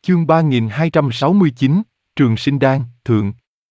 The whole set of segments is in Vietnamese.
Chương 3269, Trường Sinh Đan, Thượng.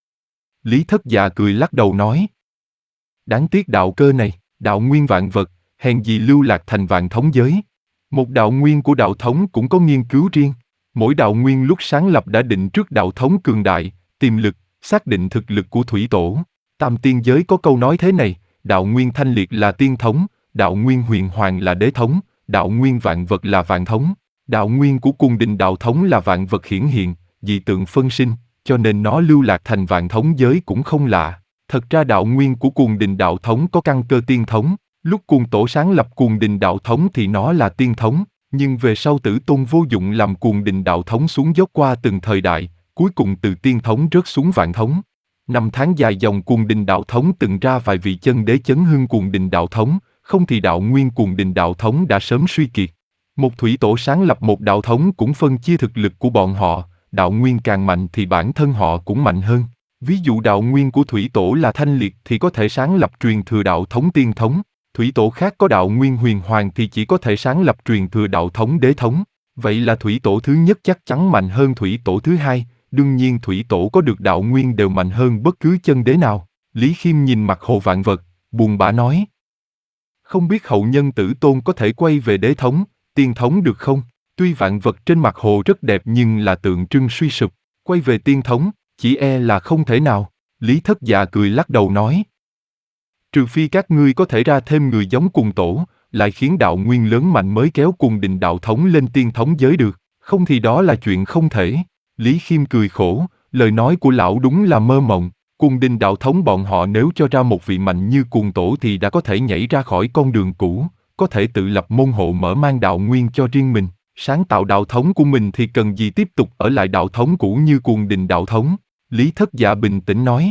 Lý Thất Dạ cười lắc đầu nói. Đáng tiếc đạo cơ này, đạo nguyên vạn vật, hèn gì lưu lạc thành vạn thống giới. Một đạo nguyên của đạo thống cũng có nghiên cứu riêng. Mỗi đạo nguyên lúc sáng lập đã định trước đạo thống cường đại, tiềm lực, xác định thực lực của thủy tổ. Tam tiên giới có câu nói thế này, đạo nguyên thanh liệt là tiên thống, đạo nguyên huyền hoàng là đế thống, đạo nguyên vạn vật là vạn thống. Đạo nguyên của cung đình đạo thống là vạn vật hiển hiện, dị tượng phân sinh, cho nên nó lưu lạc thành vạn thống giới cũng không lạ. Thật ra đạo nguyên của cung đình đạo thống có căn cơ tiên thống, lúc cung tổ sáng lập cung đình đạo thống thì nó là tiên thống, nhưng về sau Tử Tôn vô dụng làm cung đình đạo thống xuống dốc qua từng thời đại, cuối cùng từ tiên thống rớt xuống vạn thống. Năm tháng dài dòng cung đình đạo thống từng ra vài vị chân đế chấn hưng cung đình đạo thống, không thì đạo nguyên cung đình đạo thống đã sớm suy kiệt. Một thủy tổ sáng lập một đạo thống cũng phân chia thực lực của bọn họ, đạo nguyên càng mạnh thì bản thân họ cũng mạnh hơn. Ví dụ đạo nguyên của thủy tổ là thanh liệt thì có thể sáng lập truyền thừa đạo thống tiên thống, thủy tổ khác có đạo nguyên huyền hoàng thì chỉ có thể sáng lập truyền thừa đạo thống đế thống. Vậy là thủy tổ thứ nhất chắc chắn mạnh hơn thủy tổ thứ hai, đương nhiên thủy tổ có được đạo nguyên đều mạnh hơn bất cứ chân đế nào. Lý Khiêm nhìn mặt hồ vạn vật, buồn bã nói. Không biết hậu nhân Tử Tôn có thể quay về đế thống, tiên thống được không? Tuy vạn vật trên mặt hồ rất đẹp nhưng là tượng trưng suy sụp, quay về tiên thống, chỉ e là không thể nào. Lý Thất Dạ cười lắc đầu nói. Trừ phi các ngươi có thể ra thêm người giống cùng tổ, lại khiến đạo nguyên lớn mạnh mới kéo cung đình đạo thống lên tiên thống giới được, không thì đó là chuyện không thể. Lý Khiêm cười khổ, lời nói của lão đúng là mơ mộng. Cung đình đạo thống bọn họ nếu cho ra một vị mạnh như cùng tổ thì đã có thể nhảy ra khỏi con đường cũ, có thể tự lập môn hộ mở mang đạo nguyên cho riêng mình, sáng tạo đạo thống của mình thì cần gì tiếp tục ở lại đạo thống cũ như cung đình đạo thống. Lý Thất Dạ bình tĩnh nói.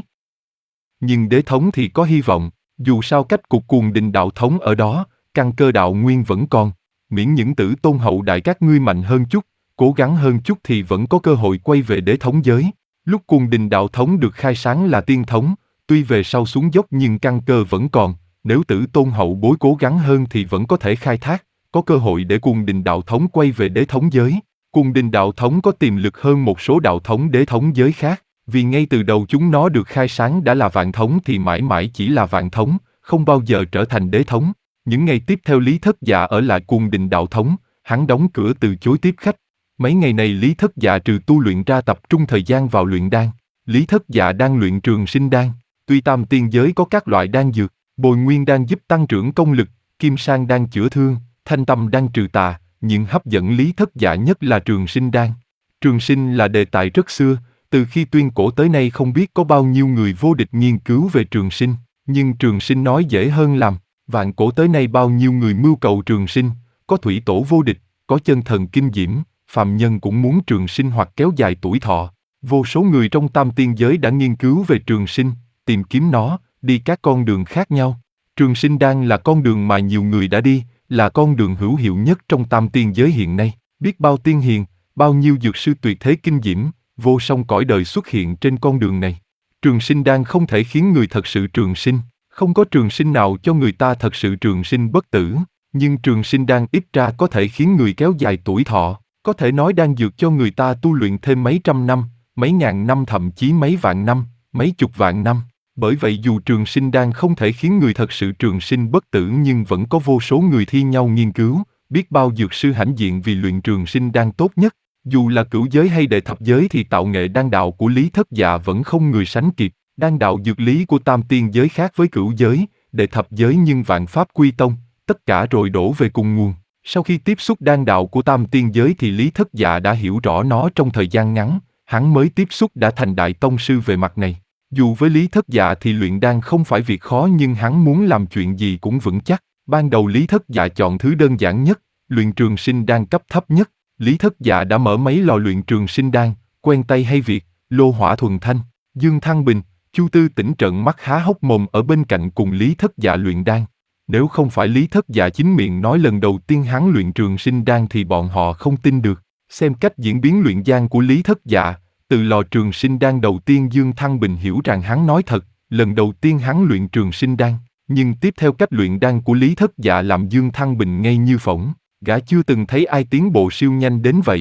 Nhưng đế thống thì có hy vọng, dù sao cách cục cung đình đạo thống ở đó, căn cơ đạo nguyên vẫn còn, miễn những Tử Tôn hậu đại các ngươi mạnh hơn chút, cố gắng hơn chút thì vẫn có cơ hội quay về đế thống giới. Lúc cung đình đạo thống được khai sáng là tiên thống, tuy về sau xuống dốc nhưng căn cơ vẫn còn, nếu Tử Tôn hậu bối cố gắng hơn thì vẫn có thể khai thác, có cơ hội để cung đình đạo thống quay về đế thống giới. Cung đình đạo thống có tiềm lực hơn một số đạo thống đế thống giới khác, vì ngay từ đầu chúng nó được khai sáng đã là vạn thống thì mãi mãi chỉ là vạn thống, không bao giờ trở thành đế thống. Những ngày tiếp theo Lý Thất Dạ ở lại cung đình đạo thống, hắn đóng cửa từ chối tiếp khách. Mấy ngày này Lý Thất Dạ trừ tu luyện ra tập trung thời gian vào luyện đan. Lý Thất Dạ đang luyện Trường Sinh Đan. Tuy tam tiên giới có các loại đan dược, Bồi Nguyên Đan giúp tăng trưởng công lực, Kim Sang Đan chữa thương, Thanh Tâm Đan trừ tà, nhưng hấp dẫn Lý Thất Dạ nhất là Trường Sinh Đan. Trường sinh là đề tài rất xưa, từ khi tuyên cổ tới nay không biết có bao nhiêu người vô địch nghiên cứu về trường sinh, nhưng trường sinh nói dễ hơn làm. Vạn cổ tới nay bao nhiêu người mưu cầu trường sinh, có thủy tổ vô địch, có chân thần kinh diễm, phàm nhân cũng muốn trường sinh hoặc kéo dài tuổi thọ. Vô số người trong tam tiên giới đã nghiên cứu về trường sinh, tìm kiếm nó, đi các con đường khác nhau. Trường sinh đan là con đường mà nhiều người đã đi, là con đường hữu hiệu nhất trong tam tiên giới hiện nay. Biết bao tiên hiền, bao nhiêu dược sư tuyệt thế kinh diễm, vô song cõi đời xuất hiện trên con đường này. Trường sinh đan không thể khiến người thật sự trường sinh, không có trường sinh nào cho người ta thật sự trường sinh bất tử, nhưng trường sinh đan ít ra có thể khiến người kéo dài tuổi thọ, có thể nói đan dược cho người ta tu luyện thêm mấy trăm năm, mấy ngàn năm thậm chí mấy vạn năm, mấy chục vạn năm. Bởi vậy dù trường sinh đan không thể khiến người thật sự trường sinh bất tử nhưng vẫn có vô số người thi nhau nghiên cứu, biết bao dược sư hãnh diện vì luyện trường sinh đan tốt nhất. Dù là cửu giới hay đệ thập giới thì tạo nghệ đan đạo của Lý Thất Dạ vẫn không người sánh kịp. Đan đạo dược lý của tam tiên giới khác với cửu giới, đệ thập giới nhưng vạn pháp quy tông, tất cả rồi đổ về cùng nguồn. Sau khi tiếp xúc đan đạo của tam tiên giới thì Lý Thất Dạ đã hiểu rõ nó trong thời gian ngắn, hắn mới tiếp xúc đã thành đại tông sư về mặt này. Dù với Lý Thất Dạ thì luyện đan không phải việc khó nhưng hắn muốn làm chuyện gì cũng vững chắc. Ban đầu Lý Thất Dạ chọn thứ đơn giản nhất, luyện trường sinh đan cấp thấp nhất. Lý Thất Dạ đã mở mấy lò luyện trường sinh đan, quen tay hay việc, Lô Hỏa Thuần Thanh, Dương Thăng Bình, Chu Tư Tỉnh trợn mắt há hốc mồm ở bên cạnh cùng Lý Thất Dạ luyện đan. Nếu không phải Lý Thất Dạ chính miệng nói lần đầu tiên hắn luyện trường sinh đan thì bọn họ không tin được. Xem cách diễn biến luyện đan của Lý Thất Dạ, từ lò trường sinh đan đầu tiên Dương Thăng Bình hiểu rằng hắn nói thật, lần đầu tiên hắn luyện trường sinh đan, nhưng tiếp theo cách luyện đan của Lý Thất Dạ làm Dương Thăng Bình ngây như phỗng. Gã chưa từng thấy ai tiến bộ siêu nhanh đến vậy.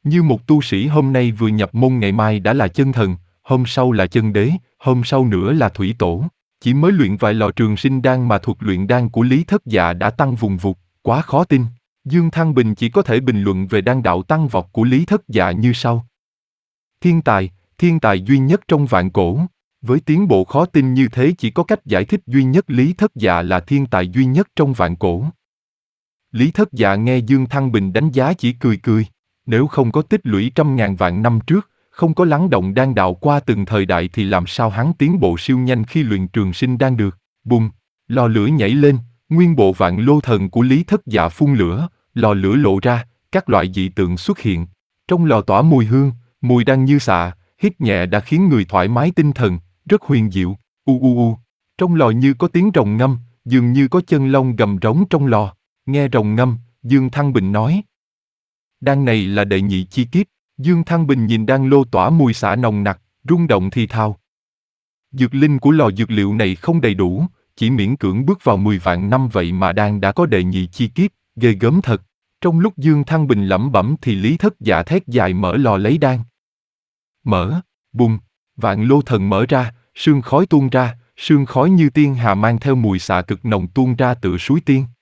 Như một tu sĩ hôm nay vừa nhập môn ngày mai đã là chân thần, hôm sau là chân đế, hôm sau nữa là thủy tổ. Chỉ mới luyện vài lò trường sinh đan mà thuật luyện đan của Lý Thất Dạ đã tăng vùng vụt, quá khó tin. Dương Thăng Bình chỉ có thể bình luận về đan đạo tăng vọt của Lý Thất Dạ như sau. Thiên tài duy nhất trong vạn cổ. Với tiến bộ khó tin như thế chỉ có cách giải thích duy nhất, Lý Thất Dạ là thiên tài duy nhất trong vạn cổ. Lý Thất Dạ nghe Dương Thăng Bình đánh giá chỉ cười cười. Nếu không có tích lũy trăm ngàn vạn năm trước, không có lắng động đan đạo qua từng thời đại thì làm sao hắn tiến bộ siêu nhanh khi luyện trường sinh đan được. Bùng, lò lửa nhảy lên, nguyên bộ vạn lô thần của Lý Thất Dạ phun lửa, lò lửa lộ ra, các loại dị tượng xuất hiện. Trong lò tỏa mùi hương, mùi đan như xạ, hít nhẹ đã khiến người thoải mái tinh thần, rất huyền diệu. Trong lò như có tiếng rồng ngâm, dường như có chân long gầm rống trong lò. Nghe rồng ngâm, Dương Thăng Bình nói. Đan này là đệ nhị chi kiếp. Dương Thăng Bình nhìn đan lô tỏa mùi xạ nồng nặc, rung động thì thào. Dược linh của lò dược liệu này không đầy đủ, chỉ miễn cưỡng bước vào 10 vạn năm vậy mà đan đã có đệ nhị chi kiếp, ghê gớm thật. Trong lúc Dương Thăng Bình lẩm bẩm thì Lý Thất Dạ thét dài mở lò lấy đan. Mở, bùng, vạn lô thần mở ra, sương khói tuôn ra, sương khói như tiên hà mang theo mùi xạ cực nồng tuôn ra tựa suối tiên.